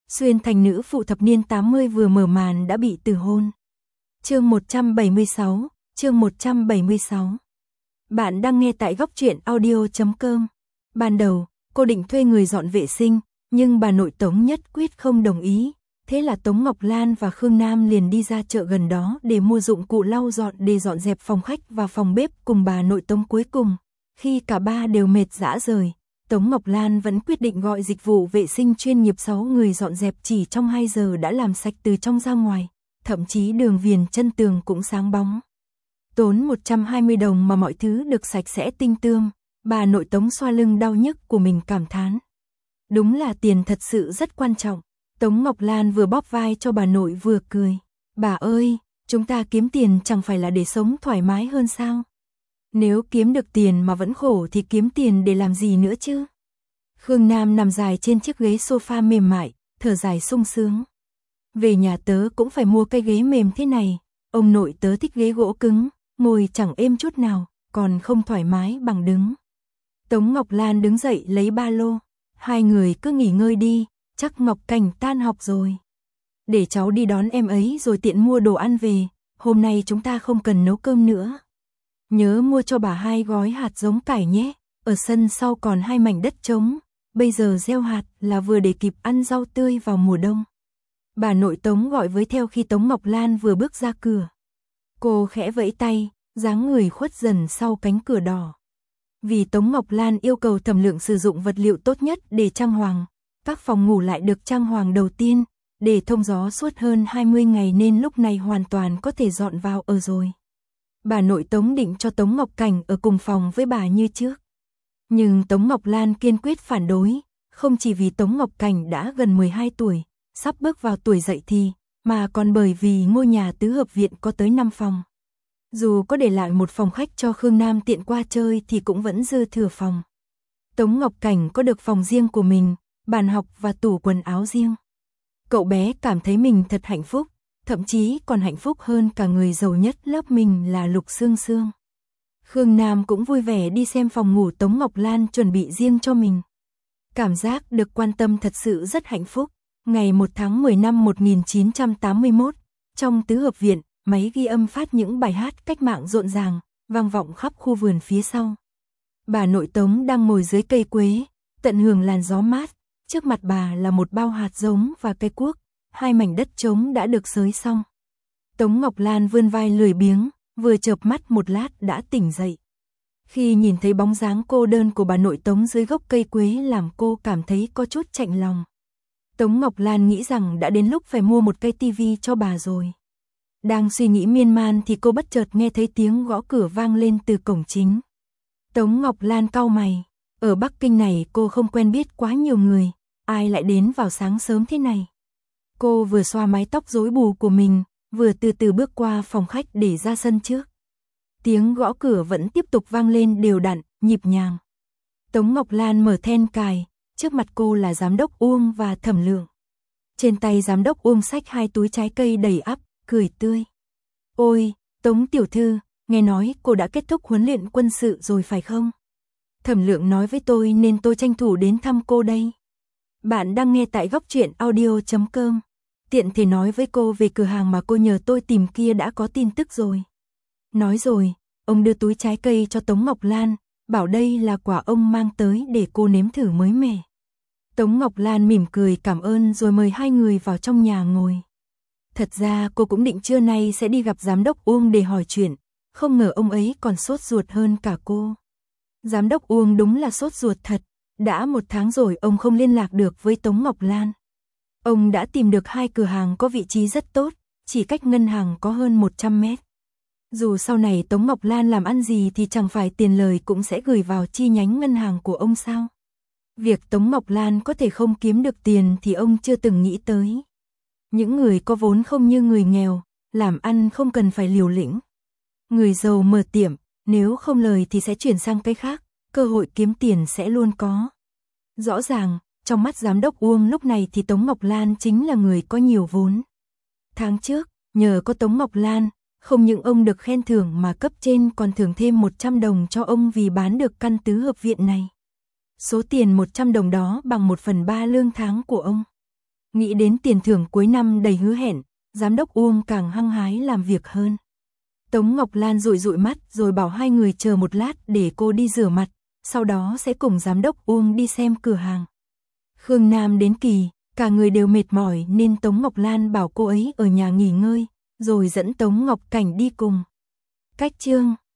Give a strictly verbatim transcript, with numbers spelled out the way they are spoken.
Xuyên thành nữ phụ thập niên tám mươi vừa mở màn đã bị từ hôn. Chương một trăm bảy mươi sáu, chương một trăm bảy mươi sáu. Bạn đang nghe tại góc truyện audio chấm com. Ban đầu, cô định thuê người dọn vệ sinh, nhưng bà nội Tống nhất quyết không đồng ý. Thế là Tống Ngọc Lan và Khương Nam liền đi ra chợ gần đó để mua dụng cụ lau dọn để dọn dẹp phòng khách và phòng bếp cùng bà nội Tống. Cuối cùng, khi cả ba đều mệt rã rời, Tống Ngọc Lan vẫn quyết định gọi dịch vụ vệ sinh chuyên nghiệp sáu người dọn dẹp, chỉ trong hai giờ đã làm sạch từ trong ra ngoài, thậm chí đường viền chân tường cũng sáng bóng. Tốn một trăm hai mươi đồng mà mọi thứ được sạch sẽ tinh tươm, bà nội Tống xoa lưng đau nhức của mình cảm thán. Đúng là tiền thật sự rất quan trọng. Tống Ngọc Lan vừa bóp vai cho bà nội vừa cười. Bà ơi, chúng ta kiếm tiền chẳng phải là để sống thoải mái hơn sao? Nếu kiếm được tiền mà vẫn khổ thì kiếm tiền để làm gì nữa chứ? Khương Nam nằm dài trên chiếc ghế sofa mềm mại, thở dài sung sướng. Về nhà tớ cũng phải mua cây ghế mềm thế này. Ông nội tớ thích ghế gỗ cứng, ngồi chẳng êm chút nào, còn không thoải mái bằng đứng. Tống Ngọc Lan đứng dậy lấy ba lô. Hai người cứ nghỉ ngơi đi, chắc Ngọc Cảnh tan học rồi. Để cháu đi đón em ấy rồi tiện mua đồ ăn về, hôm nay chúng ta không cần nấu cơm nữa. Nhớ mua cho bà hai gói hạt giống cải nhé, ở sân sau còn hai mảnh đất trống, bây giờ gieo hạt là vừa để kịp ăn rau tươi vào mùa đông. Bà nội Tống gọi với theo khi Tống Ngọc Lan vừa bước ra cửa. Cô khẽ vẫy tay, dáng người khuất dần sau cánh cửa đỏ. Vì Tống Ngọc Lan yêu cầu Thẩm Lượng sử dụng vật liệu tốt nhất để trang hoàng, các phòng ngủ lại được trang hoàng đầu tiên, để thông gió suốt hơn hai mươi ngày nên lúc này hoàn toàn có thể dọn vào ở rồi. Bà nội Tống định cho Tống Ngọc Cảnh ở cùng phòng với bà như trước. Nhưng Tống Ngọc Lan kiên quyết phản đối, không chỉ vì Tống Ngọc Cảnh đã gần mười hai tuổi, sắp bước vào tuổi dậy thì, mà còn bởi vì ngôi nhà tứ hợp viện có tới năm phòng. Dù có để lại một phòng khách cho Khương Nam tiện qua chơi thì cũng vẫn dư thừa phòng. Tống Ngọc Cảnh có được phòng riêng của mình, bàn học và tủ quần áo riêng. Cậu bé cảm thấy mình thật hạnh phúc, thậm chí còn hạnh phúc hơn cả người giàu nhất lớp mình là Lục Sương Sương. Khương Nam cũng vui vẻ đi xem phòng ngủ Tống Ngọc Lan chuẩn bị riêng cho mình. Cảm giác được quan tâm thật sự rất hạnh phúc. Ngày một tháng mười năm một nghìn chín trăm tám mươi mốt, trong tứ hợp viện, máy ghi âm phát những bài hát cách mạng rộn ràng, vang vọng khắp khu vườn phía sau. Bà nội Tống đang ngồi dưới cây quế, tận hưởng làn gió mát, trước mặt bà là một bao hạt giống và cây cuốc, hai mảnh đất trống đã được xới xong. Tống Ngọc Lan vươn vai lười biếng, vừa chợp mắt một lát đã tỉnh dậy. Khi nhìn thấy bóng dáng cô đơn của bà nội Tống dưới gốc cây quế làm cô cảm thấy có chút chạnh lòng. Tống Ngọc Lan nghĩ rằng đã đến lúc phải mua một cây tivi cho bà rồi. Đang suy nghĩ miên man thì cô bất chợt nghe thấy tiếng gõ cửa vang lên từ cổng chính. Tống Ngọc Lan cau mày, ở Bắc Kinh này cô không quen biết quá nhiều người, ai lại đến vào sáng sớm thế này. Cô vừa xoa mái tóc rối bù của mình, vừa từ từ bước qua phòng khách để ra sân trước. Tiếng gõ cửa vẫn tiếp tục vang lên đều đặn, nhịp nhàng. Tống Ngọc Lan mở then cài, trước mặt cô là giám đốc Uông và Thẩm Lượng. Trên tay giám đốc Uông xách hai túi trái cây đầy ắp, cười tươi. Ôi, Tống tiểu thư, nghe nói cô đã kết thúc huấn luyện quân sự rồi phải không? Thẩm Lượng nói với tôi nên tôi tranh thủ đến thăm cô đây. Bạn đang nghe tại góc truyện audio chấm com. Tiện thể nói với cô về cửa hàng mà cô nhờ tôi tìm kia đã có tin tức rồi. Nói rồi, ông đưa túi trái cây cho Tống Ngọc Lan, bảo đây là quà ông mang tới để cô nếm thử mới mẻ. Tống Ngọc Lan mỉm cười cảm ơn rồi mời hai người vào trong nhà ngồi. Thật ra cô cũng định trưa nay sẽ đi gặp giám đốc Uông để hỏi chuyện, không ngờ ông ấy còn sốt ruột hơn cả cô. Giám đốc Uông đúng là sốt ruột thật, đã một tháng rồi ông không liên lạc được với Tống Ngọc Lan. Ông đã tìm được hai cửa hàng có vị trí rất tốt, chỉ cách ngân hàng có hơn một trăm mét. Dù sau này Tống Ngọc Lan làm ăn gì thì chẳng phải tiền lời cũng sẽ gửi vào chi nhánh ngân hàng của ông sao. Việc Tống Ngọc Lan có thể không kiếm được tiền thì ông chưa từng nghĩ tới. Những người có vốn không như người nghèo, làm ăn không cần phải liều lĩnh. Người giàu mở tiệm, nếu không lời thì sẽ chuyển sang cái khác, cơ hội kiếm tiền sẽ luôn có. Rõ ràng, trong mắt giám đốc Uông lúc này thì Tống Ngọc Lan chính là người có nhiều vốn. Tháng trước, nhờ có Tống Ngọc Lan, không những ông được khen thưởng mà cấp trên còn thưởng thêm một trăm đồng cho ông vì bán được căn tứ hợp viện này. Số tiền một trăm đồng đó bằng một phần ba lương tháng của ông. Nghĩ đến tiền thưởng cuối năm đầy hứa hẹn, giám đốc Uông càng hăng hái làm việc hơn. Tống Ngọc Lan dụi dụi mắt rồi bảo hai người chờ một lát để cô đi rửa mặt, sau đó sẽ cùng giám đốc Uông đi xem cửa hàng. Khương Nam đến kỳ, cả người đều mệt mỏi nên Tống Ngọc Lan bảo cô ấy ở nhà nghỉ ngơi, rồi dẫn Tống Ngọc Cảnh đi cùng. Cách chương